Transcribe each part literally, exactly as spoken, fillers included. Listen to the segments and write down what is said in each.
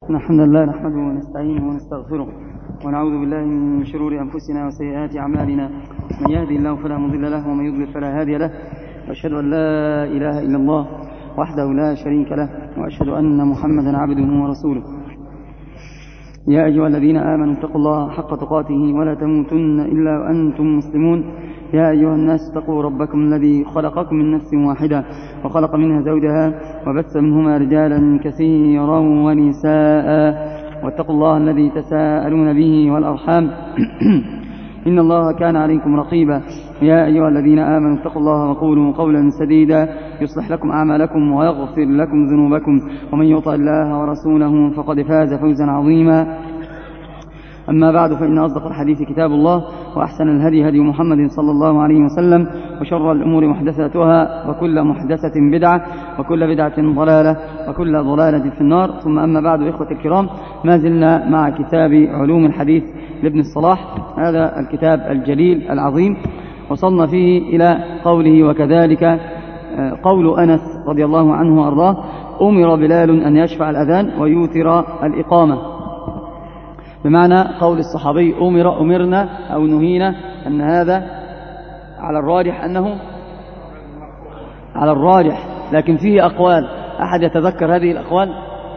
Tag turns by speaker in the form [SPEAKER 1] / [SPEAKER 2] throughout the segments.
[SPEAKER 1] الحمد لله نحمده ونستعينه ونستغفره ونعوذ بالله من شرور أنفسنا وسيئات أعمالنا. من يهدي الله فلا مضل له ومن يضلل فلا هادي له، وأشهد أن لا إله إلا الله وحده لا شريك له، وأشهد أن محمدا عبده ورسوله. يا أيها الذين آمنوا اتقوا الله حق تقاته ولا تموتن إلا وأنتم مسلمون. يا أيها الناس اتقوا ربكم الذي خلقكم من نفس واحدة وخلق منها زوجها وبث منهما رجالا كثيرا ونساء، واتقوا الله الذي تساءلون به والأرحام إن الله كان عليكم رقيبا. يا أيها الذين آمنوا اتقوا الله وقولوا قولا سديدا يصلح لكم أعمالكم ويغفر لكم ذنوبكم، ومن يطع الله ورسوله فقد فاز فوزا عظيما. أما بعد، فإن أصدق الحديث كتاب الله، وأحسن الهدي هدي محمد صلى الله عليه وسلم، وشر الأمور محدثاتها، وكل محدثة بدعة، وكل بدعة ضلالة، وكل ضلالة في النار. ثم أما بعد، إخوة الكرام، ما زلنا مع كتاب علوم الحديث لابن الصلاح، هذا الكتاب الجليل العظيم. وصلنا فيه إلى قوله: وكذلك قول أنس رضي الله عنه وأرضاه: أمر بلال أن يشفع الأذان ويوتر الإقامة. بمعنى قول الصحابي أمر أمرنا أو نهينا، أن هذا على الراجح أنه على الراجح، لكن فيه أقوال. أحد يتذكر هذه الأقوال؟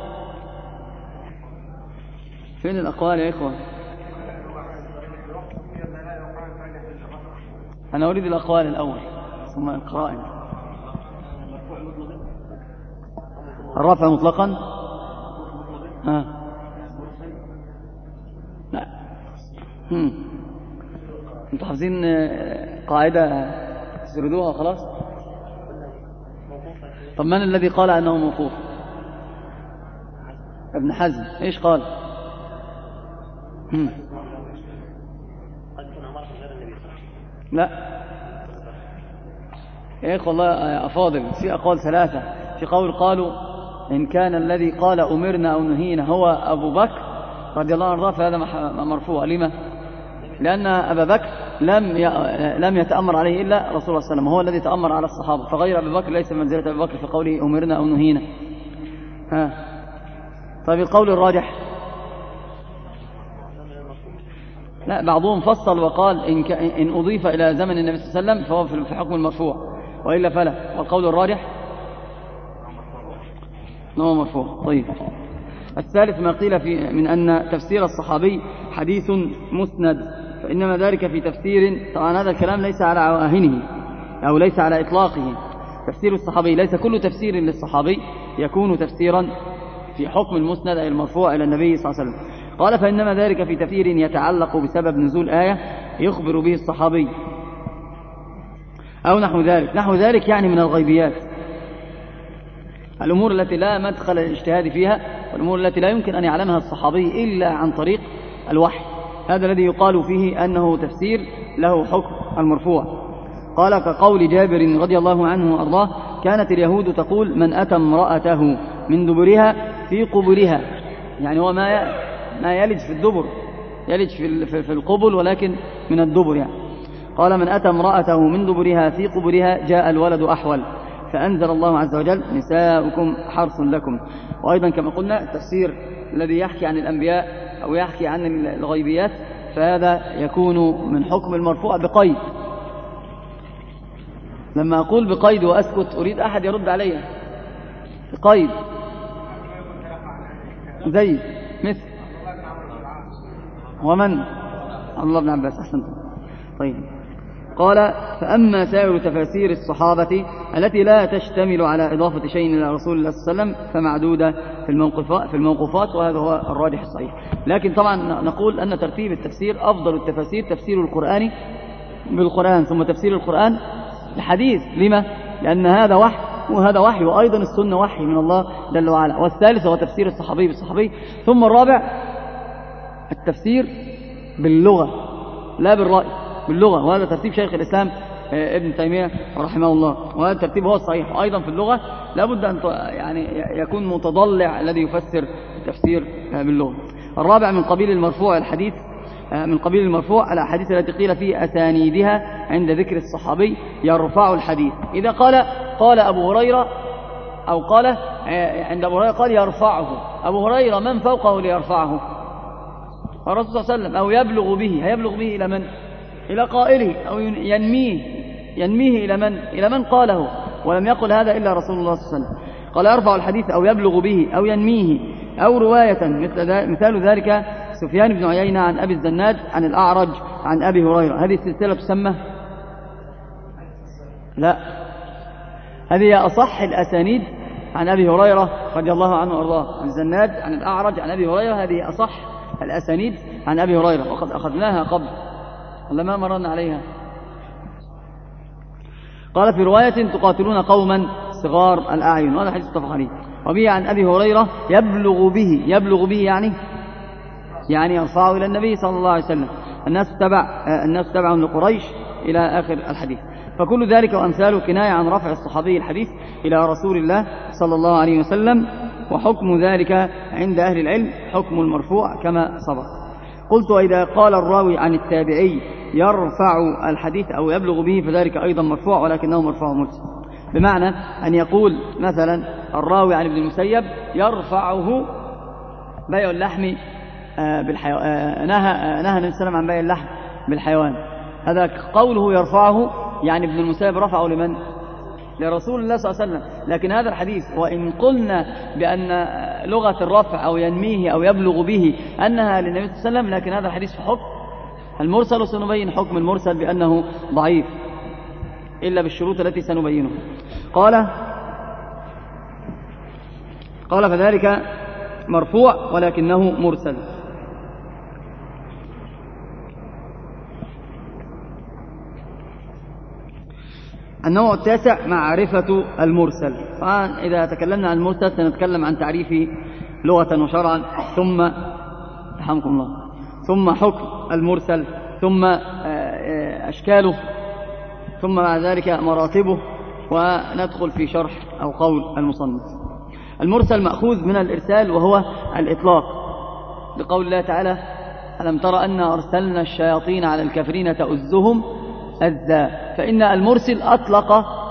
[SPEAKER 1] فين الأقوال يا إخوة؟ أنا أريد الأقوال الأول ثم القرائن. الرفع مطلقا؟ ها لا. هم. انتوا حافظين قاعدة تسردوها خلاص؟ طب من الذي قال أنه موقوف؟ ابن حزم. إيش قال؟ هم. لا يا إخوة الله أفاضل، في أقوال ثلاثة. في قول قالوا إن كان الذي قال أمرنا أو نهينا هو أبو بكر رضي الله عنه فهذا مرفوع. لما؟ لأن أبا بكر لم لم يتأمر عليه إلا رسول الله صلى الله عليه وسلم، هو الذي تأمر على الصحابة، فغير أبي بكر ليس منزلة أبي بكر في قوله أمرنا أو نهينا. ها طيب القول الراجح؟ لا، بعضهم فصل وقال إن, إن أضيف إلى زمن النبي صلى الله عليه وسلم فهو في حكم المرفوع، وإلا فلا. والقول الراجح هو مرفوع. طيب الثالث ما قيل في من أن تفسير الصحابي حديث مسند، فإنما ذلك في تفسير. طبعا هذا الكلام ليس على عواهنه أو ليس على إطلاقه. تفسير الصحابي ليس كل تفسير للصحابي يكون تفسيرا في حكم المسند أي المرفوع إلى النبي صلى الله عليه وسلم. قال فإنما ذلك في تفسير يتعلق بسبب نزول آية يخبر به الصحابي أو نحو ذلك. نحو ذلك يعني من الغيبيات، الأمور التي لا مدخل للاجتهاد فيها، والأمور التي لا يمكن أن يعلمها الصحابي إلا عن طريق الوحي. هذا الذي يقال فيه أنه تفسير له حكم المرفوع. قال كقول جابر رضي الله عنه وأرضاه: كانت اليهود تقول من أتى امرأته من دبرها في قبرها، يعني هو ما ما يلج في الدبر، يلج في في القبل ولكن من الدبر يعني. قال من أتى امرأته من دبرها في قبرها جاء الولد أحول، فأنزل الله عز وجل نساؤكم حرث لكم. وأيضا كما قلنا التفسير الذي يحكي عن الأنبياء أو يحكي عن الغيبيات فهذا يكون من حكم المرفوع بقيد. لما أقول بقيد وأسكت أريد أحد يرد علي. بقيد زي مثل ومن الله بن عباس. أحسنت. طيب قال فأما سائر تفاسير الصحابة التي لا تشتمل على إضافة شيء إلى رسول الله صلى الله عليه وسلم فمعدودة في الموقفات في الموقوفات، وهذا هو الراجح الصحيح. لكن طبعا نقول أن ترتيب التفسير أفضل التفاسير تفسير القرآن بالقرآن ثم تفسير القرآن الحديث. لما؟ لأن هذا وحي وهذا وحي، وأيضا السنة وحي من الله جل وعلا. والثالث هو تفسير الصحابي بالصحابي. ثم الرابع التفسير باللغة لا بالرأي، باللغة، وهذا ترتيب شيخ الإسلام ابن تيمية رحمه الله، وهذا الترتيب هو الصحيح. وأيضا في اللغة لابد أن يعني يكون متضلع الذي يفسر التفسير باللغة. الرابع من قبيل المرفوع الحديث من قبيل المرفوع الأحاديث التي قيل في أسانيدها عند ذكر الصحابي يرفع الحديث. إذا قال قال أبو هريرة أو قال عند أبو هريرة قال يرفعه. أبو هريرة من فوقه ليرفعه؟ الرسول صلى الله عليه وسلم. أو يبلغ به، هيبلغ به إلى من؟ إلى قائله. أو ينميه، ينميه إلى من؟ إلى من قاله. ولم يقل هذا إلا رسول الله صلى الله عليه وسلم. قال يرفع الحديث أو يبلغ به أو ينميه. أو رواية مثل مثال ذلك سفيان بن عيينة عن أبي الزناد عن الأعرج عن أبي هريرة. هذه السلسلة تسمى؟ لا، هذه أصح الأسانيد عن أبي هريرة رضي الله عنه وأرضاه. عن الزناد عن الأعرج عن أبي هريرة، هذه أصح الأسانيد عن أبي هريرة، وقد أخذناها قبل ولا ما مررنا عليها. قال في رواية تقاتلون قوما صغار الأعين، وهذا حديث متفق عليه. وبه عن أبي هريرة يبلغ به، يبلغ به يعني يعني يرفعه إلى النبي صلى الله عليه وسلم. الناس تبع الناس تبع لقريش إلى آخر الحديث. فكل ذلك وأمثاله كناية عن رفع الصحابي الحديث إلى رسول الله صلى الله عليه وسلم. وحكم ذلك عند أهل العلم حكم المرفوع كما سبق. قلت وإذا قال الراوي عن التابعي يرفع الحديث أو يبلغ به فذلك أيضا مرفوع، ولكنه مرفوع مرسل، بمعنى أن يقول مثلا الراوي عن ابن المسيب يرفعه بيع اللحم بالحيوان، نهى نهى النبي صلى الله عليه وسلم عن بيع اللحم بالحيوان. هذا قوله يرفعه يعني ابن المسيب رفعه لمن؟ لرسول الله صلى الله عليه وسلم. لكن هذا الحديث وإن قلنا بأن لغة الرفع أو ينميه أو يبلغ به أنها للنبي صلى الله عليه وسلم، لكن هذا الحديث في حكم المرسل، وسنبين حكم المرسل بأنه ضعيف إلا بالشروط التي سنبينها. قال قال فذلك مرفوع ولكنه مرسل. النوع التاسع معرفة المرسل. فإذا تكلمنا عن المرسل سنتكلم عن تعريفه لغة وشرعا، ثم رحمكم الله ثم حكم المرسل، ثم أشكاله، ثم بعد ذلك مراتبه، وندخل في شرح أو قول المصنف. المرسل مأخوذ من الإرسال وهو الإطلاق، لقول الله تعالى ألم تر أن أرسلنا الشياطين على الكافرين تؤزهم أزا. فإن المرسل أطلق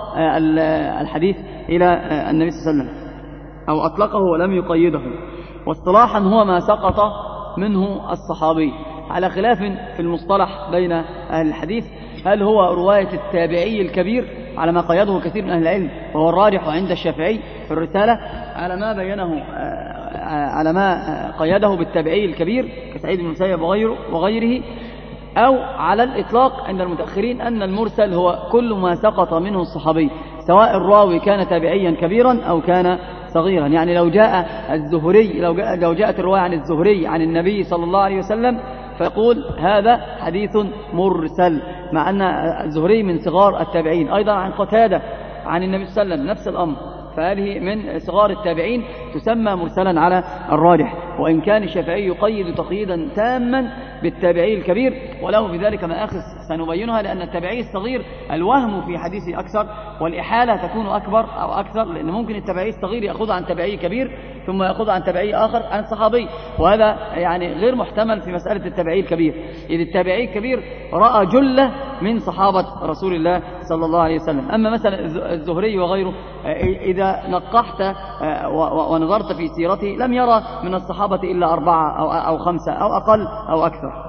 [SPEAKER 1] الحديث إلى النبي صلى الله عليه وسلم أو أطلقه ولم يقيده. واصطلاحا هو ما سقط منه الصحابي، على خلاف في المصطلح بين أهل الحديث، هل هو رواية التابعي الكبير على ما قيده كثير من أهل العلم وهو الراجح عند الشافعي في الرسالة، على ما بينه على ما قيده بالتابعي الكبير كسعيد بن المسيب وغيره وغيره، أو على الإطلاق عند المتأخرين أن المرسل هو كل ما سقط منه الصحابي، سواء الراوي كان تابعيا كبيرا أو كان صغيرا. يعني لو جاء الزهري لو, جاء لو جاءت الرواية عن الزهري عن النبي صلى الله عليه وسلم فيقول هذا حديث مرسل، مع أن الزهري من صغار التابعين. أيضا عن قتادة عن النبي صلى الله عليه وسلم نفس الأمر، فهذه من صغار التابعين تسمى مرسلا على الراجح، وإن كان الشافعي يقيد تقييدا تاما بالتابعي الكبير، وله في ذلك مآخذ سنبينها، لأن التابعي الصغير الوهم في حديثه أكثر والإحالة تكون أكبر أو أكثر، لأن ممكن التابعي الصغير يأخذ عن تابعي كبير ثم يأخذ عن تابعي آخر عن صحابي، وهذا يعني غير محتمل في مسألة التابعي الكبير، إذ التابعي الكبير رأى جلة من صحابة رسول الله صلى الله عليه وسلم. أما مثلا الزهري وغيره إذا نقحت ونظرت في سيرته لم يرى من الصحابة إلا أربعة أو, أو خمسة أو أقل أو أكثر،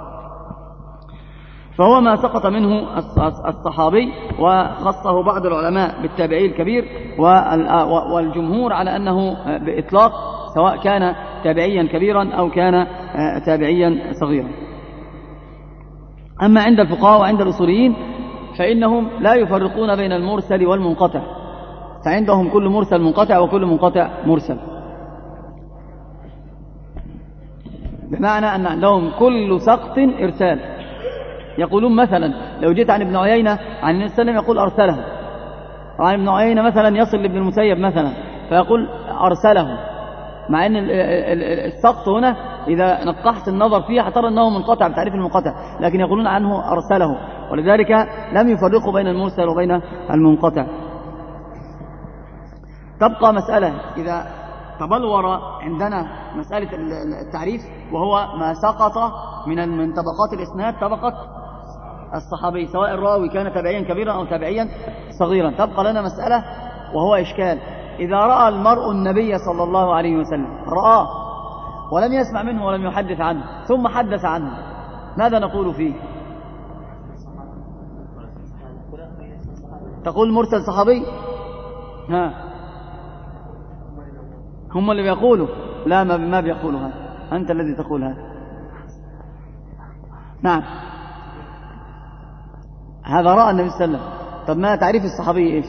[SPEAKER 1] فهو ما سقط منه الصحابي، وخصه بعض العلماء بالتابعي الكبير، والجمهور على أنه بإطلاق سواء كان تابعيا كبيرا أو كان تابعيا صغيرا. أما عند الفقهاء وعند الأصوليين فإنهم لا يفرقون بين المرسل والمنقطع، فعندهم كل مرسل منقطع وكل منقطع مرسل، بمعنى أن عندهم كل سقط إرسال. يقولون مثلا لو جيت عن ابن عيينة عن النبي صلى الله عليه وسلم يقول أرسله، وعن ابن عيينة مثلا يصل لابن المسيب مثلا فيقول أرسله، مع أن السقط هنا إذا نقحت النظر فيه هترى أنه منقطع بتعريف المنقطع، لكن يقولون عنه أرسله، ولذلك لم يفرقوا بين المرسل وبين المنقطع. تبقى مسألة إذا تبلور عندنا مسألة التعريف، وهو ما سقط من من طبقات الإسناد طبقة الصحابي، سواء الراوي كان تابعيا كبيرا أو تابعيا صغيرا. تبقى لنا مسألة وهو إشكال، إذا رأى المرء النبي صلى الله عليه وسلم رآه ولم يسمع منه ولم يحدث عنه ثم حدث عنه، ماذا نقول فيه؟ تقول مرسل صحابي؟ ها، هم اللي بيقولوا؟ لا، ما بيقولوا هذا، أنت الذي تقول هذا. نعم، هذا رأى النبي صلى الله عليه وسلم. طب ما تعريف الصحابي إيش؟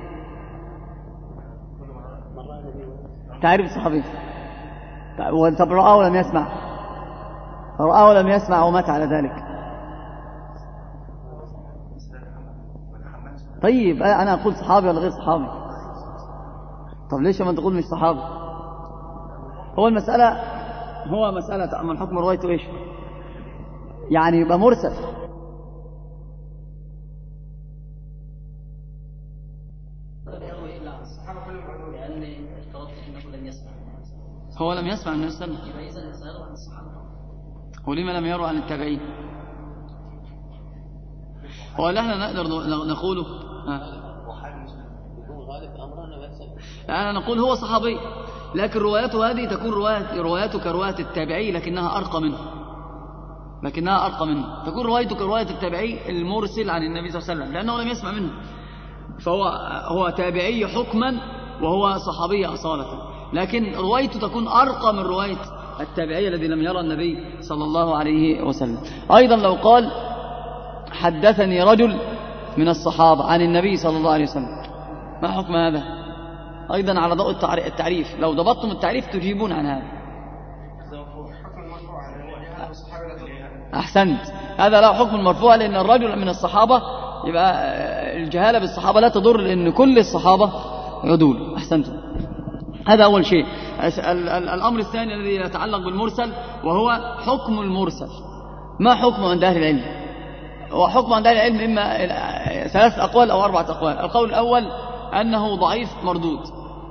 [SPEAKER 1] تعريف الصحابي طب رأى ولم يسمع، رأى ولم يسمع ومات على ذلك. طيب أنا أقول صحابي ولا غير صحابي؟ طب ليش ما تقول مش صحابي؟ هو المسألة هو مسألة أما الحكم روايته إيش؟ يعني يبقى مرسل. هو لم يسمع من السنة، ولما لم يروا عن التابعين؟ هو اللي احنا نقدر نقوله لا، نقول هو صحابي، لكن روايته هذه تكون رواية روايته كرواية التابعي لكنها أرقى منه، لكنها أرقى منه تكون روايته كرواية التابعي المرسل عن النبي صلى الله عليه وسلم، لأنه لم يسمع منه، فهو هو تابعي حكما وهو صحابي أصالة، لكن روايته تكون أرقى من رواية التابعي الذي لم يرى النبي صلى الله عليه وسلم. أيضا لو قال حدثني رجل من الصحابة عن النبي صلى الله عليه وسلم، ما حكم هذا؟ أيضا على ضوء التعريف، لو ضبطتم التعريف تجيبون عن هذا. أحسنت، هذا لا حكم المرفوع، لأن الرجل من الصحابة يبقى الجهالة بالصحابة لا تضر، لأن كل الصحابة عدول. أحسنتم، هذا أول شيء. الأمر الثاني الذي يتعلق بالمرسل وهو حكم المرسل. ما حكمه عند أهل العلم؟ وحكمه عند أهل العلم إما ثلاث أقوال أو أربعة أقوال. القول الأول أنه ضعيف مردود،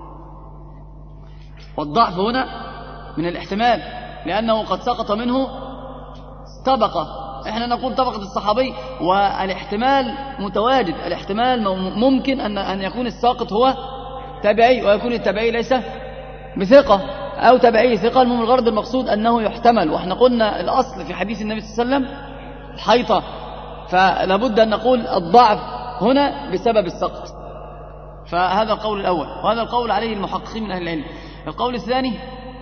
[SPEAKER 1] والضعف هنا من الاحتمال، لأنه قد سقط منه طبقة، احنا نقول طبقة الصحابي، والاحتمال متواجد، الاحتمال ممكن أن أن يكون الساقط هو تابعي، ويكون التابعي ليس بثقة، أو تابعي ثقة. المهم الغرض المقصود أنه يحتمل، وإحنا قلنا الأصل في حديث النبي صلى الله عليه وسلم الحيطة، فلا بد أن نقول الضعف هنا بسبب السقط. فهذا القول الأول، وهذا القول عليه المحققين من أهل العلم. القول الثاني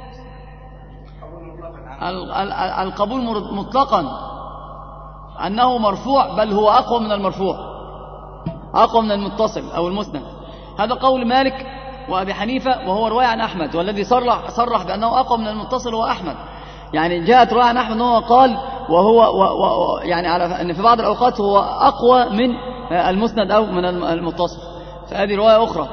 [SPEAKER 1] القبول مطلقا، أنه مرفوع، بل هو أقوى من المرفوع، أقوى من المتصل أو المسند. هذا قول مالك وأبي حنيفة، وهو رواية عن أحمد، والذي صرح, صرح بأنه أقوى من المتصل هو أحمد. يعني جاءت رواية عن أحمد أنه قال وهو و و يعني على أن في بعض الأوقات هو أقوى من المسند أو من المتصل، فهذه رواية أخرى.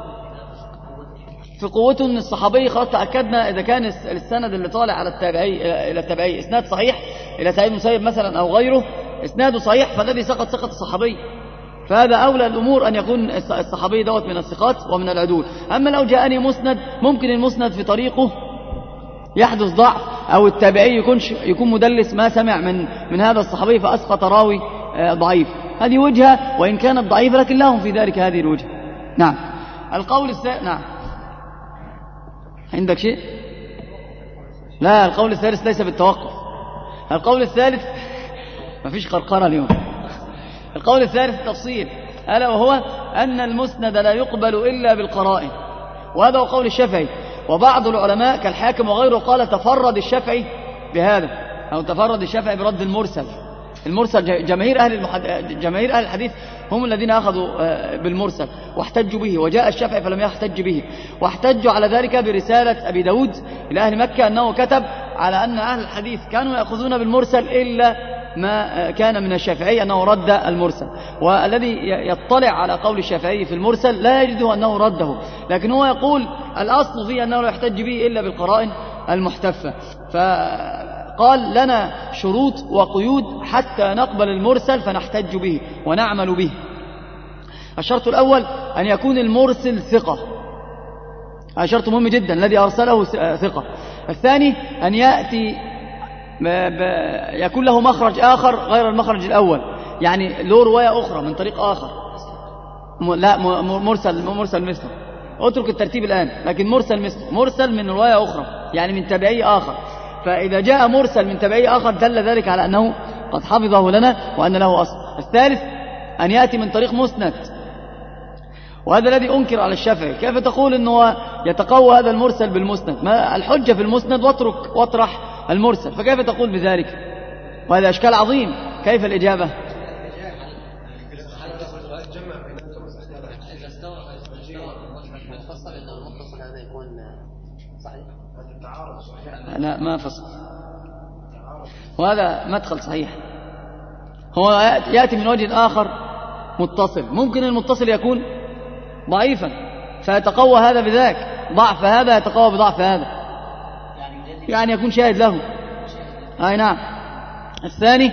[SPEAKER 1] في قوته أن الصحابي خلاص تأكدنا إذا كان السند اللي طالع على التابعي إلى التابعي إسناد صحيح إلى سعيد بن مسيب مثلا أو غيره، إسناده صحيح، فالذي سقط سقط الصحابي، فهذا أولى الأمور أن يكون الصحابي دوت من الثقات ومن العدول. أما لو جاءني مسند، ممكن المسند في طريقه يحدث ضعف، أو التابعي يكون يكون مدلس ما سمع من من هذا الصحابي فأسقط راوي ضعيف، هذه وجهة وإن كانت ضعيفة، لكن لهم في ذلك هذه الوجهة. نعم. القول الثالث، نعم، عندك شيء؟ لا، القول الثالث ليس بالتوقف. القول الثالث ما فيش قرقرة اليوم. القول الثالث تفصيل، ألا وهو أن المسند لا يقبل إلا بالقرائن، وهذا هو قول الشافعي. وبعض العلماء كالحاكم وغيره قال تفرد الشافعي بهذا، أو تفرد الشافعي برد المرسل. المرسل جماهير أهل المحد... جماهير أهل الحديث هم الذين أخذوا بالمرسل واحتجوا به، وجاء الشافعي فلم يحتج به، واحتجوا على ذلك برسالة أبي داود إلى أهل مكة أنه كتب على أن أهل الحديث كانوا يأخذون بالمرسل إلا ما كان من الشافعي أنه رد المرسل، والذي يطلع على قول الشافعي في المرسل لا يجده أنه رده، لكن هو يقول الأصل فيه أنه لا يحتج به إلا بالقرائن المحتفة. فقال لنا شروط وقيود حتى نقبل المرسل فنحتج به ونعمل به. الشرط الأول أن يكون المرسل ثقة، هذا شرط مهم جدا، الذي أرسله ثقة. الثاني أن يأتي يكون له مخرج آخر غير المخرج الأول، يعني له رواية أخرى من طريق آخر، لا مرسل مرسل مثله اترك الترتيب الآن، لكن مرسل مثله، مرسل من رواية أخرى يعني من تابعي آخر. فإذا جاء مرسل من تابعي آخر دل ذلك على أنه قد حفظه لنا وأن له أصل. الثالث أن يأتي من طريق مسند، وهذا الذي أنكر على الشافعي. كيف تقول أنه يتقوى هذا المرسل بالمسند؟ ما الحجة في المسند واترك واطرح المرسل، فكيف تقول بذلك؟ وهذا أشكال عظيم. كيف الإجابة؟ لا ما فصل، وهذا مدخل صحيح. هو يأتي من وجه آخر متصل، ممكن المتصل يكون ضعيفا فيتقوى هذا بذاك، ضعف هذا يتقوى بضعف هذا، يعني يكون شاهد له. أي نعم. الثاني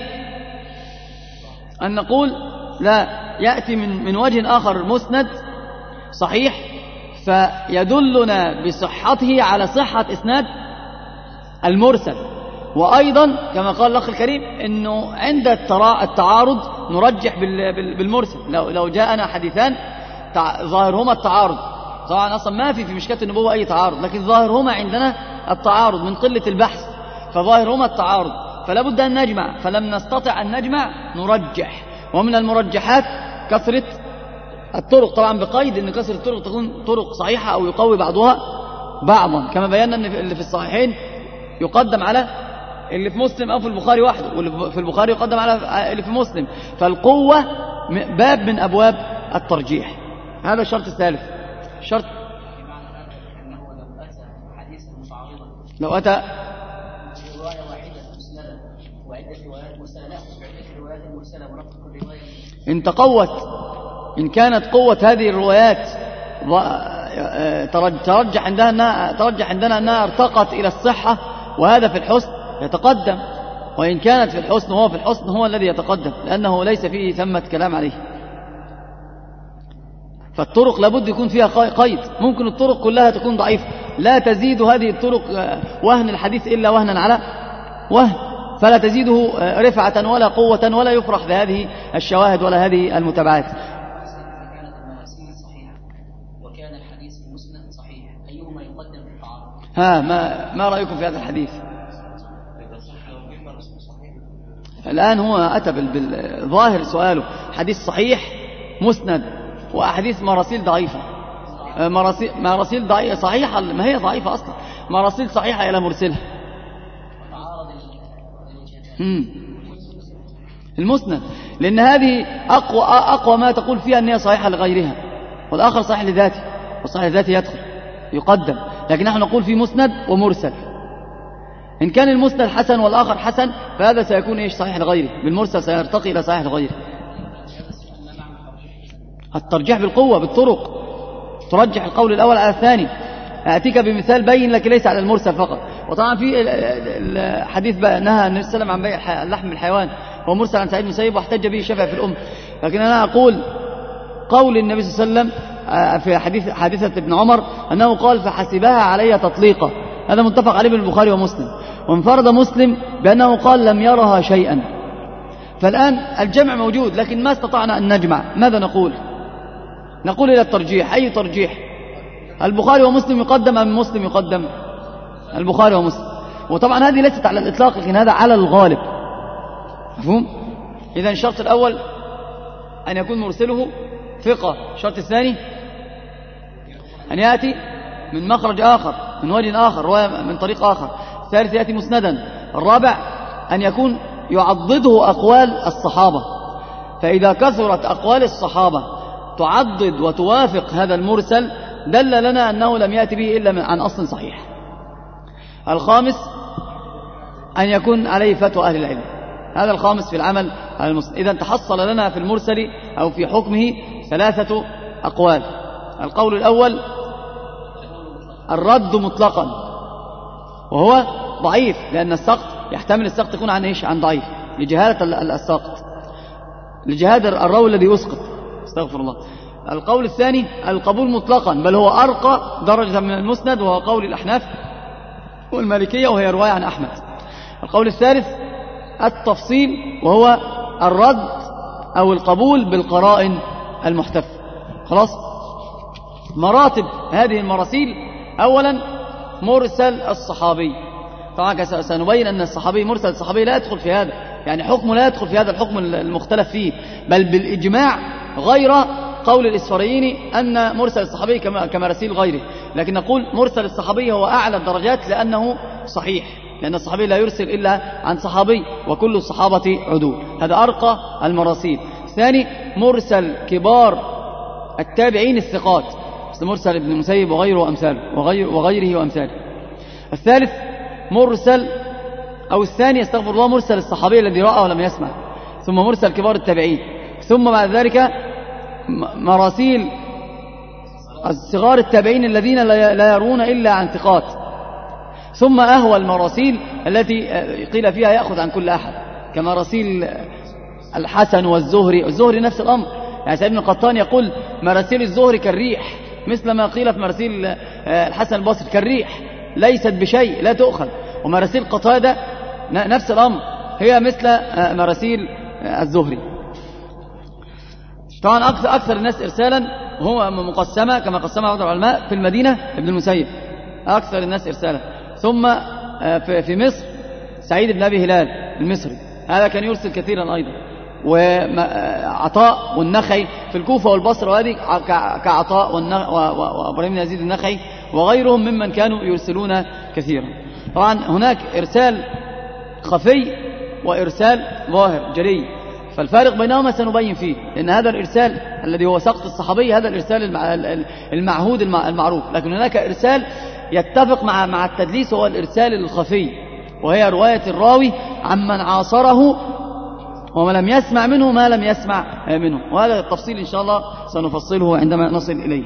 [SPEAKER 1] أن نقول لا، يأتي من, من وجه آخر مسند صحيح فيدلنا بصحته على صحة إسناد المرسل. وأيضا كما قال الأخ الكريم أنه عند التعارض نرجح بالمرسل. لو, لو جاءنا حديثان ظاهرهما التعارض، طبعا أصلا ما في في مشكاة النبوة أي تعارض، لكن ظاهرهما عندنا التعارض من قلة البحث، فظاهرهما التعارض، فلا بد أن نجمع، فلم نستطع أن نجمع نرجح. ومن المرجحات كثرة الطرق، طبعا بقيد أن كثرة الطرق تكون طرق صحيحة أو يقوي بعضها بعضا، كما بينا أن اللي في الصحيحين يقدم على اللي في مسلم أو في البخاري وحده، واللي في البخاري يقدم على اللي في مسلم، فالقوة باب من أبواب الترجيح. هذا الشرط الثالث. الشرط لو أتى رواية واحدة مسندة وعدة روايات مرسلة، لا عدة روايات مرسلة ونقل كل رواية إن تقوت، إن كانت قوة هذه الروايات ترجح عندها أنها ترجح عندنا أنها ارتقت إلى الصحة، وهذا في الحسن يتقدم، وإن كانت في الحسن هو في الحسن هو الذي يتقدم، لأنه ليس فيه ثمة كلام عليه. فالطرق لابد يكون فيها قيد، ممكن الطرق كلها تكون ضعيفة، لا تزيد هذه الطرق وهن الحديث إلا وهنا على وهن، فلا تزيده رفعة ولا قوة ولا يفرح بهذه الشواهد ولا هذه المتابعات. ها ما ما رأيكم في هذا الحديث؟ الآن هو أتى بالظاهر سؤاله، حديث صحيح مسند وأحاديث مراسيل ضعيفة، مراسيل مراسيل ضعيفة صحيحة، ما هي ضعيفة أصلا، مراسيل صحيحة إلى مرسلها. المسند لأن هذه أقوى أقوى ما تقول فيها أنها صحيحة لغيرها، والآخر صحيح لذاته، والصحيح لذاته يدخل يقدم، لكن نحن نقول في مسند ومرسل. إن كان المسند حسن والآخر حسن فهذا سيكون إيش صحيح لغيره، بالمرسل سيرتقي إلى صحيح لغيره. الترجيح بالقوة بالطرق، ترجح القول الأول على الثاني. أتيك بمثال بين لكن ليس على المرسل فقط. وطبعا في الحديث بقى نهى النبي صلى الله عليه وسلم عن بيع اللحم الحيوان ومرسل عن سعيد بن مسيب واحتج به الشافعي في الأم، لكن أنا أقول قول النبي صلى الله عليه وسلم في حديث حادثة ابن عمر أنه قال فحسبها علي تطليقة، هذا متفق عليه بين البخاري ومسلم، وانفرد مسلم بأنه قال لم يرها شيئا. فالآن الجمع موجود لكن ما استطعنا أن نجمع، ماذا نقول؟ نقول إلى الترجيح. أي ترجيح؟ البخاري ومسلم يقدم أم مسلم يقدم؟ البخاري ومسلم. وطبعا هذه ليست على الإطلاق لكن هذا على الغالب، مفهوم؟ إذن الشرط الأول أن يكون مرسله ثقة، الشرط الثاني أن يأتي من مخرج آخر من وجه آخر من طريق آخر، الثالث يأتي مسندا، الرابع أن يكون يعضده أقوال الصحابة، فإذا كثرت أقوال الصحابة تعضد وتوافق هذا المرسل دل لنا أنه لم يأتي به إلا عن أصل صحيح. الخامس أن يكون عليه فتوى أهل العلم، هذا الخامس في العمل على المسلم. إذا تحصل لنا في المرسل أو في حكمه ثلاثة أقوال. القول الأول الرد مطلقا، وهو ضعيف لأن السقط يحتمل السقط يكون عن إيش؟ عن ضعيف، لجهالة الساقط، لجهالة الراوي الذي يسقط، استغفر الله. القول الثاني القبول مطلقا، بل هو أرقى درجة من المسند، وهو قول الأحناف والمالكية وهي رواية عن أحمد. القول الثالث التفصيل، وهو الرد أو القبول بالقرائن المحتفة. خلاص؟ مراتب هذه المراسيل: أولا مرسل الصحابي. طبعا سنبين أن الصحابي مرسل الصحابي لا يدخل في هذا، يعني حكمه لا يدخل في هذا الحكم المختلف فيه، بل بالإجماع غير قول الإسفرايني أن مرسل الصحابي كمراسيل غيره. لكن نقول مرسل الصحابي هو أعلى الدرجات لأنه صحيح، لأن الصحابي لا يرسل إلا عن صحابي وكل الصحابة عدول، هذا أرقى المراسيل. ثاني مرسل كبار التابعين الثقات مثل مرسل ابن المسيب وغيره وأمثاله وغير وغيره وأمثاله. الثالث مرسل أو الثاني استغفر الله مرسل الصحابي الذي رأى ولم يسمع، ثم مرسل كبار التابعين، ثم بعد ذلك مراسيل الصغار التابعين الذين لا يرون إلا عن ثقات، ثم أهوى المراسيل التي قيل فيها يأخذ عن كل أحد كمراسيل الحسن والزهري. الزهري نفس الأمر، يعني سيدنا القطان يقول مراسيل الزهري كالريح، مثل ما قيل في مراسيل الحسن البصري كالريح ليست بشيء لا تؤخذ. ومراسيل قتادة نفس الأمر، هي مثل مراسيل الزهري. طبعا أكثر, أكثر الناس إرسالا هو مقسمة كما قسمها بعض العلماء في المدينة ابن المسيب أكثر الناس إرسالا، ثم في مصر سعيد بن أبي هلال المصري، هذا كان يرسل كثيرا أيضا، وعطاء والنخعي في الكوفة والبصرة، وهذه كعطاء وإبراهيم بن يزيد النخعي وغيرهم ممن كانوا يرسلون كثيرا. طبعا هناك إرسال خفي وإرسال ظاهر جلي، فالفارق بينهما سنبين فيه، لأن هذا الإرسال الذي هو سقط الصحابي هذا الإرسال المعهود المعروف، لكن هناك إرسال يتفق مع مع التدليس، هو الإرسال الخفي، وهي رواية الراوي عمن عاصره وما لم يسمع منه ما لم يسمع منه، وهذا التفصيل إن شاء الله سنفصله عندما نصل إليه.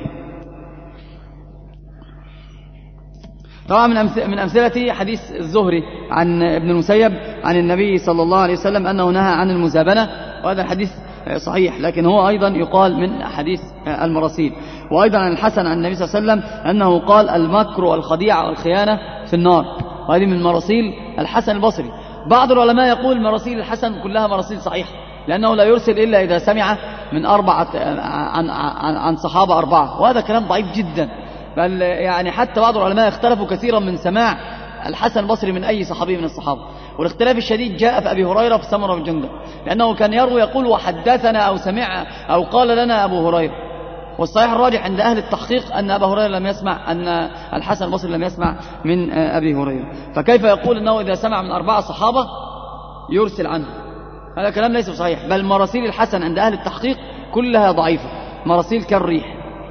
[SPEAKER 1] طبعا من أمثلة حديث الزهري عن ابن المسيب عن النبي صلى الله عليه وسلم أنه نهى عن المزابنة، وهذا الحديث صحيح، لكن هو أيضا يقال من حديث المراسيل. وأيضا عن الحسن عن النبي صلى الله عليه وسلم أنه قال المكر والخديعة والخيانة في النار، وهذه من مراسيل الحسن البصري. بعض العلماء يقول مراسيل الحسن كلها مراسيل صحيحة، لأنه لا يرسل إلا إذا سمع من أربعة عن, عن, عن صحابة أربعة، وهذا كلام ضعيف جدا، بل يعني حتى بعض العلماء اختلفوا كثيرا من سماع الحسن البصري من أي صحابي من الصحابة، والاختلاف الشديد جاء في أبي هريرة في سمرة بن جندب، لأنه كان يروي يقول وحدثنا أو سمع أو قال لنا أبو هريرة، والصحيح الراجح عند أهل التحقيق أن أبا هريرة لم يسمع، أن الحسن البصري لم يسمع من أبي هريرة، فكيف يقول أنه إذا سمع من أربعة صحابة يرسل عنه؟ هذا كلام ليس صحيح، بل مراسيل الحسن عند أهل التحقيق كلها ضعيفة، مراسيل كالريح.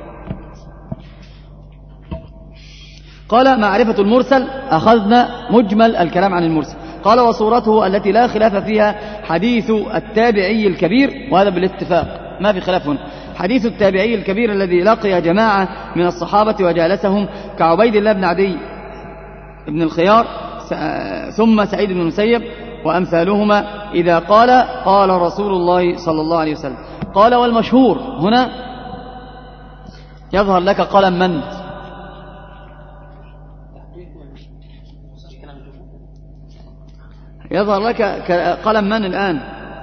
[SPEAKER 1] قال معرفة المرسل، أخذنا مجمل الكلام عن المرسل. قال وصورته التي لا خلاف فيها حديث التابعي الكبير، وهذا بالاتفاق ما في خلاف هنا، حديث التابعي الكبير الذي لقي جماعة من الصحابة وجالسهم كعبيد الله بن عدي بن الخيار ثم سعيد بن المسيب وأمثالهما إذا قال قال رسول الله صلى الله عليه وسلم. قال والمشهور هنا يظهر لك قلم من؟ يظهر لك قلم من الآن؟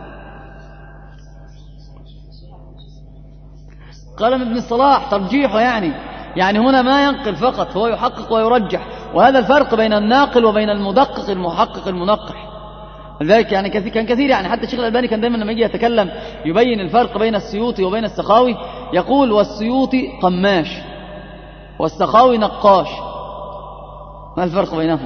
[SPEAKER 1] قلم ابن الصلاح ترجيحه، يعني يعني هنا ما ينقل فقط، هو يحقق ويرجح، وهذا الفرق بين الناقل وبين المدقق المحقق المنقح. لذلك يعني كان كثير، يعني حتى الشيخ الألباني كان دائما لما يجي يتكلم يبين الفرق بين السيوطي وبين السخاوي يقول والسيوطي قماش والسخاوي نقاش، ما الفرق بينهم؟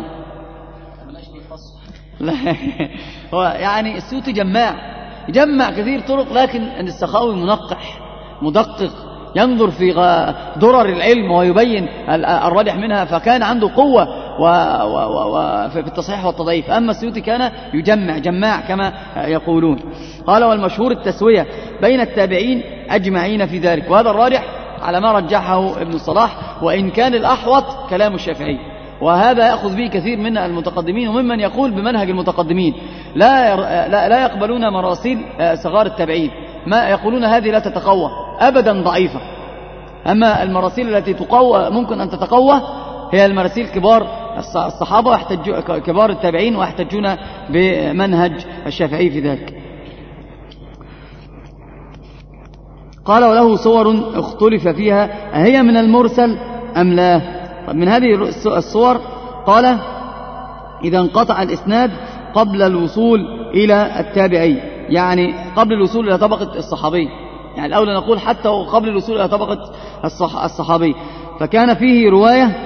[SPEAKER 1] لا هو يعني السيوطي جماع يجمع كثير طرق، لكن السخاوي منقح مدقق ينظر في درر العلم ويبين الراجح منها، فكان عنده قوة في التصحيح والتضعيف. أما السيوطي كان يجمع جماع كما يقولون. قال والمشهور التسوية بين التابعين أجمعين في ذلك، وهذا الراجح على ما رجحه ابن الصلاح، وإن كان الأحوط كلام الشافعي، وهذا يأخذ به كثير من المتقدمين وممن يقول بمنهج المتقدمين، لا لا, لا يقبلون مراسيل صغار التابعين، ما يقولون هذه لا تتقوى أبدا ضعيفة. أما المراسيل التي تقوى ممكن أن تتقوى هي المراسيل كبار الصحابة كبار التابعين، ويحتجون بمنهج الشافعي في ذلك. قال وله صور اختلف فيها أهي من المرسل أم لا؟ طب من هذه الصور قال إذا انقطع الإسناد قبل الوصول إلى التابعي، يعني قبل الوصول إلى طبقة الصحابي، يعني الأول نقول حتى قبل الوصول إلى طبقة الصحابي، فكان فيه رواية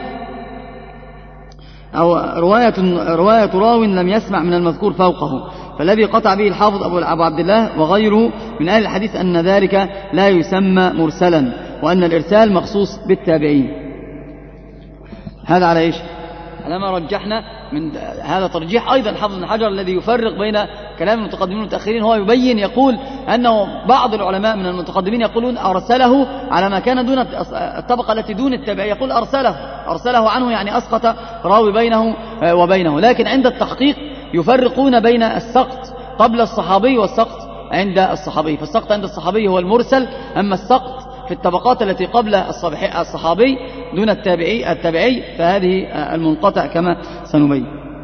[SPEAKER 1] أو رواية, رواية راو لم يسمع من المذكور فوقه، فالذي قطع به الحافظ أبو عبد الله وغيره من أهل الحديث أن ذلك لا يسمى مرسلا، وأن الإرسال مخصوص بالتابعين. هذا على إيش؟ على ما رجحنا من هذا ترجيح أيضا حافظ بن حجر الذي يفرق بين كلام المتقدمين والمتأخرين. هو يبين يقول أنه بعض العلماء من المتقدمين يقولون أرسله على ما كان دون الطبقة التي دون التابعين، يقول أرسله أرسله عنه يعني أسقط راوي بينه وبينه، لكن عند التحقيق يفرقون بين السقط قبل الصحابي والسقط عند الصحابي، فالسقط عند الصحابي هو المرسل، أما السقط في الطبقات التي قبل الصحابي دون التابعي التابعي فهذه المنقطع كما سنبين.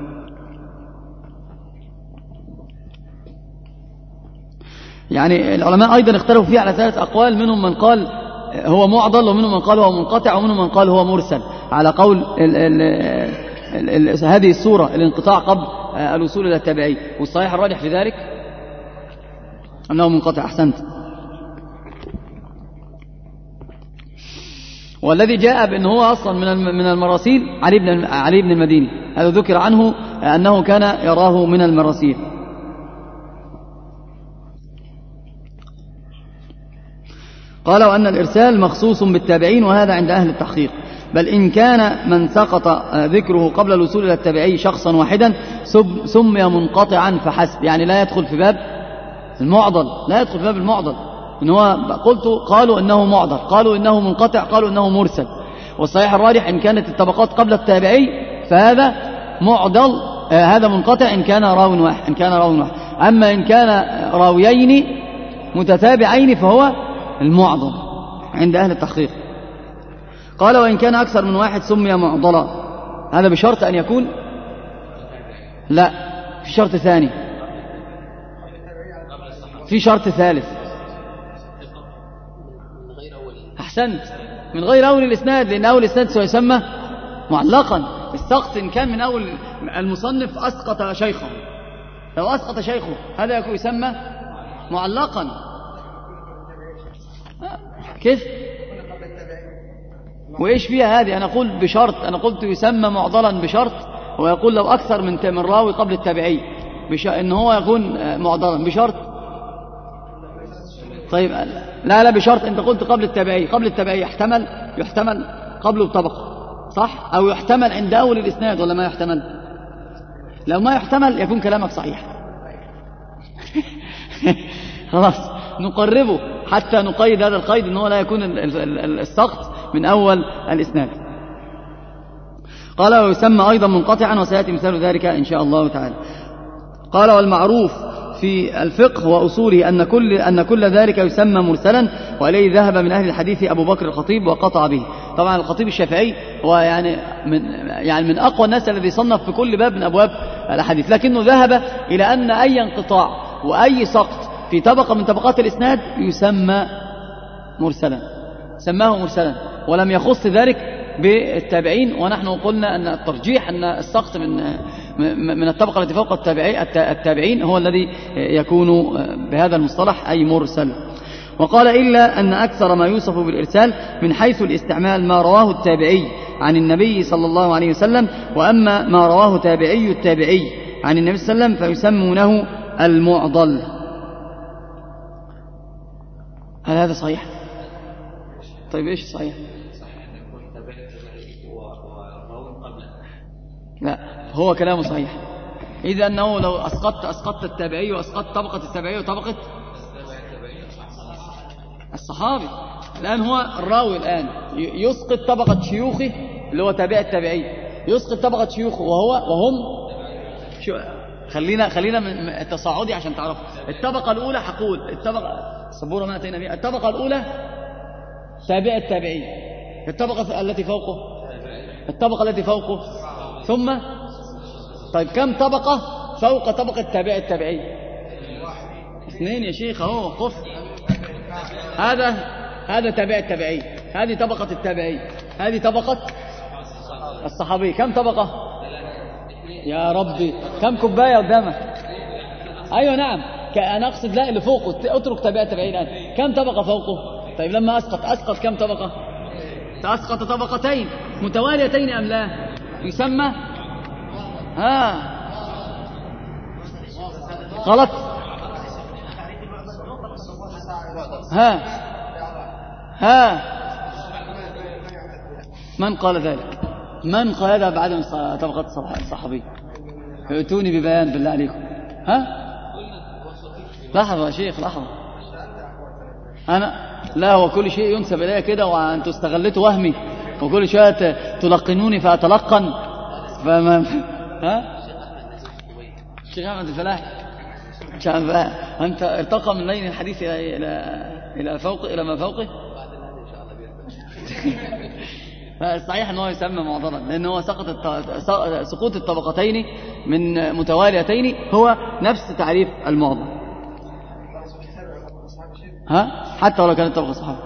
[SPEAKER 1] يعني العلماء أيضا اختلفوا فيه على ثلاث أقوال، منهم من قال هو معضل، ومنهم من قال هو منقطع، ومنهم من قال هو مرسل، على قول ال ال ال ال هذه الصورة الانقطاع قبل الوصول إلى التابعي، والصحيح الراجح في ذلك أنه منقطع. أحسنت. والذي جاء بأنه هو أصلا من المراسيل علي بن علي بن المديني، هذا ذكر عنه أنه كان يراه من المراسيل. قال وأن الإرسال مخصوص بالتابعين، وهذا عند أهل التحقيق، بل إن كان من سقط ذكره قبل الوصول إلى التابعي شخصا واحدا سمي منقطعا فحسب، يعني لا يدخل في باب المعضل، لا يدخل في باب المعضل. إن هو قلت قالوا إنه معضل، قالوا إنه منقطع، قالوا إنه مرسل، والصحيح الراجح إن كانت الطبقات قبل التابعي فهذا معضل، آه هذا منقطع إن كان راو واحد، إن كان راو واحد. أما إن كان راويين متتابعين فهو المعضل عند أهل التحقيق. قال وإن كان أكثر من واحد سمي معضلا، هذا بشرط أن يكون، لا في شرط ثاني، في شرط ثالث. أحسنت، من غير أول الإسناد، لأن أول الإسناد سيسمى معلقا. السقط إن كان من أول المصنف أسقط شيخه، لو أسقط شيخه هذا يكون يسمى معلقا. كيف؟ وإيش فيها هذه؟ أنا أقول بشرط، أنا قلت يسمى معضلا بشرط، ويقول لو أكثر من من راوي قبل التابعي إن هو يكون معضلا بشرط. طيب لا لا بشرط، أنت قلت قبل التابعي، قبل التابعي يحتمل يحتمل قبله بطبقة، صح؟ أو يحتمل عند أول الإسناد، ولا ما يحتمل؟ لو ما يحتمل يكون كلامك صحيح. خلاص نقربه حتى نقيد هذا القيد أنه لا يكون السقط من أول الإسناد. قال ويسمى أيضا منقطعا، وسيأتي مثال ذلك إن شاء الله تعالى. قال والمعروف في الفقه وأصوله أن كل, أن كل ذلك يسمى مرسلا، وإليه ذهب من أهل الحديث أبو بكر الخطيب وقطع به. طبعا الخطيب الشافعي هو يعني من, يعني من أقوى الناس الذي صنف في كل باب من أبواب الحديث، لكنه ذهب إلى أن أي انقطاع وأي سقط في طبقة من طبقات الإسناد يسمى مرسلا، سماه مرسلا، ولم يخص ذلك بالتابعين. ونحن قلنا أن الترجيح أن السقط من من الطبقة التي فوق التابعين هو الذي يكون بهذا المصطلح أي مرسل. وقال إلا أن أكثر ما يوصف بالإرسال من حيث الاستعمال ما رواه التابعي عن النبي صلى الله عليه وسلم، وأما ما رواه تابعي التابعي عن النبي صلى الله عليه وسلم فيسمونه المعضل. هل هذا صحيح؟ طيب إيش صحيح؟ لا هو كلامه صحيح، إذا أنه لو أسقطت أسقطت التابعي وأسقطت طبقة التابعي وطبقة الصحابي، الآن هو الراوي الآن يسقط طبقة شيوخه اللي هو تابع التابعي، يسقط طبقة شيوخه وهو وهم شو. خلينا خلينا من التصاعدي عشان تعرف. الطبقة الأولى حقول الطبقة السبورة ما أتينا بها، الطبقة الأولى تابع التابعي، الطبقة التي فوقه الطبقة التي فوقه ثم طيب كم طبقة فوق طبقة تابع التابعي؟ اثنين يا شيخ اهو. قف هذا هذا تابع التابعي، هذه طبقة التابعي، هذه طبقة الصحابي. كم طبقة يا ربي؟ كم كوباية قدامك؟ أيوة نعم، أنا أقصد لا اللي فوقه، اترك تابع التابعين الآن. كم طبقة فوقه؟ طيب لما أسقط أسقط كم طبقة؟ أسقط طبقتين متواليتين أم لا؟ يسمى ها غلط. ها ها من قال ذلك؟ من قال هذا بعدم طبقة الصحابي؟ ائتوني ببيان بالله عليكم. ها لحظة يا شيخ لحظة، أنا لا هو كل شيء ينسب إليه كده وأنتوا استغلتوا وهمي وكل شوية تلقنوني فأتلقن فما ها الشيخ أحمد الفلاح أنت ارتقى من لين الحديث إلى إلى إلى فوق إلى ما فوقه. فالصحيح أنه يسمى معضلا لأنه سقط سقوط الطبقتين من متواليتين هو نفس تعريف المعضل. ها حتى ولو كانت طبقة صحابة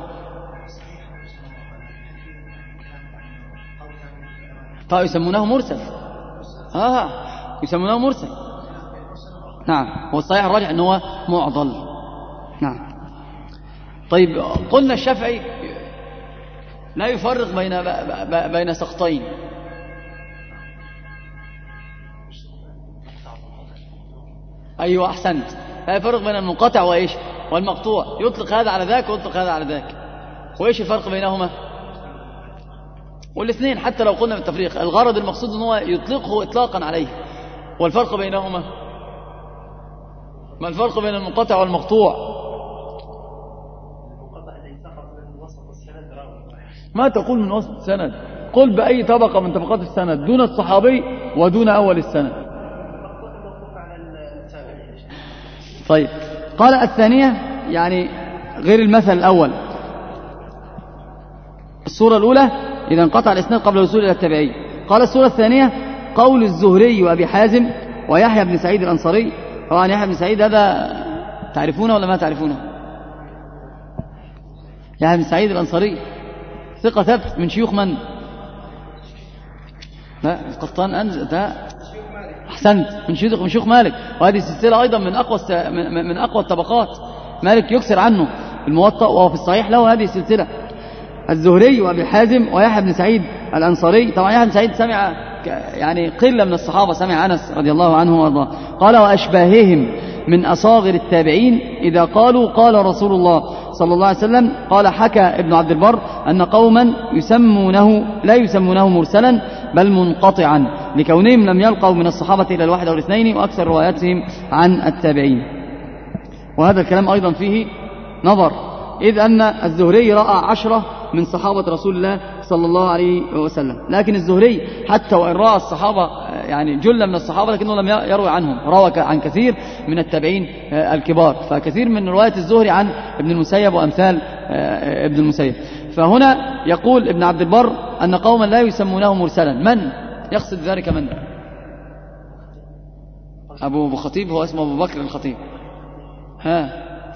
[SPEAKER 1] طيب يسمونه مرسل. ها يسمونه مرسل. نعم والصحيح الراجح أنه هو معضل. نعم. طيب قلنا الشافعي لا يفرق بين بين سقطين. أيوة أحسنت، لا يفرق بين المنقطع وإيش والمقطوع، يطلق هذا على ذاك ويطلق هذا على ذاك. وإيش الفرق بينهما؟ والاثنين حتى لو قلنا بالتفريق الغرض المقصود أنه يطلقه إطلاقا عليه. والفرق بينهما ما الفرق بين المنقطع والمقطوع؟ ما تقول من وسط السند، قل بأي طبقة من طبقات السند دون الصحابي ودون أول السند. طيب قال الثانية يعني غير المثل الأول. الصورة الأولى إذا انقطع الإسناد قبل الوصول إلى التابعي. قال الصورة الثانية قول الزهري وأبي حازم ويحيى بن سعيد الأنصاري. طبعا يحيى بن سعيد هذا تعرفونه ولا ما تعرفونه؟ يحيى بن سعيد الأنصاري ثقة ثبت من شيوخ من؟ لا القطان أنزل ده أحسنت من شيوخ من شيوخ مالك، وهذه السلسلة أيضا من أقوى من أقوى الطبقات. مالك يكسر عنه الموطأ وهو في الصحيح له هذه السلسلة. الزهري وأبي حازم ويحيى بن سعيد الأنصاري. طبعا يحيى بن سعيد سمع يعني قلة من الصحابة، سمع أنس رضي الله عنه وارضاه. قال وأشباههم من أصاغر التابعين إذا قالوا قال رسول الله صلى الله عليه وسلم. قال حكى ابن عبد البر أن قوما يسمونه لا يسمونه مرسلا بل منقطعا لكونهم لم يلقوا من الصحابة إلى الواحد أو الاثنين وأكثر رواياتهم عن التابعين. وهذا الكلام أيضا فيه نظر، إذ أن الزهري رأى عشرة من صحابة رسول الله صلى الله عليه وسلم، لكن الزهري حتى وإن رأى الصحابة يعني جل من الصحابة لكنه لم يروي عنهم، روى عن كثير من التابعين الكبار، فكثير من رواية الزهري عن ابن المسيب وأمثال ابن المسيب. فهنا يقول ابن عبد البر أن قوما لا يسمونه مرسلا. من يقصد ذلك؟ من؟ أبو أبو خطيب، هو اسمه أبو بكر الخطيب. ها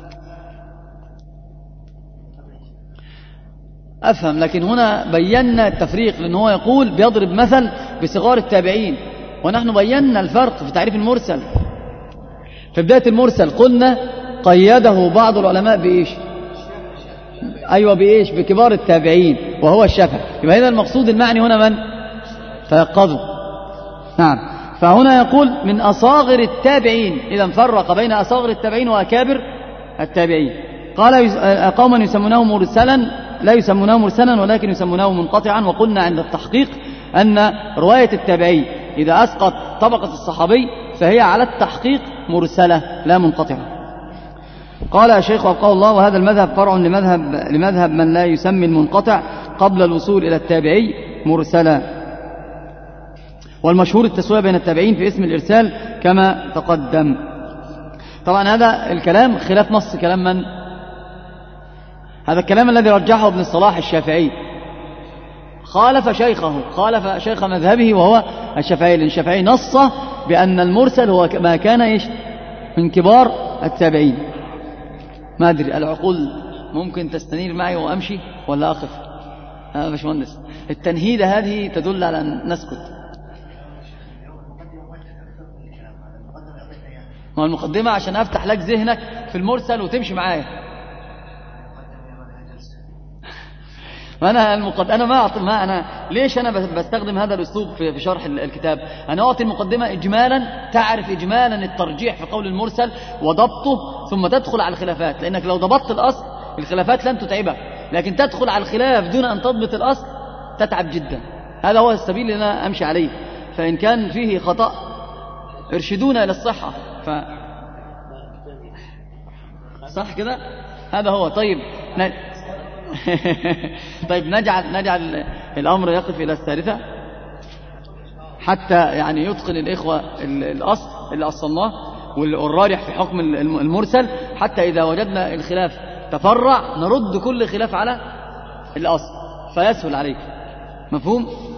[SPEAKER 1] أفهم، لكن هنا بينا التفريق لأنه هو يقول بيضرب مثل بصغار التابعين، ونحن بينا الفرق في تعريف المرسل. في بداية المرسل قلنا قيده بعض العلماء بإيش؟ أيوة بإيش؟ بكبار التابعين وهو الشافعي. يبقى هنا المقصود المعني هنا من؟ فيقظوا. نعم. فهنا يقول من أصاغر التابعين، إذا فرق بين أصاغر التابعين وأكابر التابعين. قال قوما يسمونه مرسلا لا يسمونه مرسلا ولكن يسمونه منقطعا. وقلنا عند التحقيق أن رواية التابعي إذا أسقط طبقة الصحابي فهي على التحقيق مرسلة لا منقطعة. قال يا شيخ وقال الله وهذا المذهب فرع لمذهب, لمذهب من لا يسمي المنقطع قبل الوصول إلى التابعي مرسلا. والمشهور التسوية بين التابعين في اسم الإرسال كما تقدم. طبعا هذا الكلام خلاف نص كلام من؟ هذا الكلام الذي رجحه ابن الصلاح الشافعي، خالف شيخه، خالف شيخ مذهبه وهو الشافعي، لأن الشافعي نص بأن المرسل هو ما كان إيش؟ من كبار التابعين. ما أدري العقول ممكن تستنير معي وأمشي ولا أقف؟ ها باشمهندس، التنهيدة هذه تدل على أن نسكت. ما المقدمة عشان أفتح لك ذهنك في المرسل وتمشي معايا. ما أنا المقد... أنا ما أعطي ما أنا ليش أنا بستخدم هذا الأسلوب في شرح الكتاب؟ أنا أعطي المقدمة إجمالا، تعرف إجمالا الترجيح في قول المرسل وضبطه، ثم تدخل على الخلافات، لأنك لو ضبطت الأصل الخلافات لن تتعبك، لكن تدخل على الخلاف دون أن تضبط الأصل تتعب جدا. هذا هو السبيل اللي أنا أمشي عليه، فإن كان فيه خطأ ارشدونا إلى الصحة. ف... صح كده؟ هذا هو. طيب ن... طيب نجعل نجعل الأمر يقف إلى الثالثة حتى يعني يتقن الإخوة الأصل اللي أصلناه والراجح في حكم المرسل، حتى إذا وجدنا الخلاف تفرع نرد كل خلاف على الأصل فيسهل عليك. مفهوم؟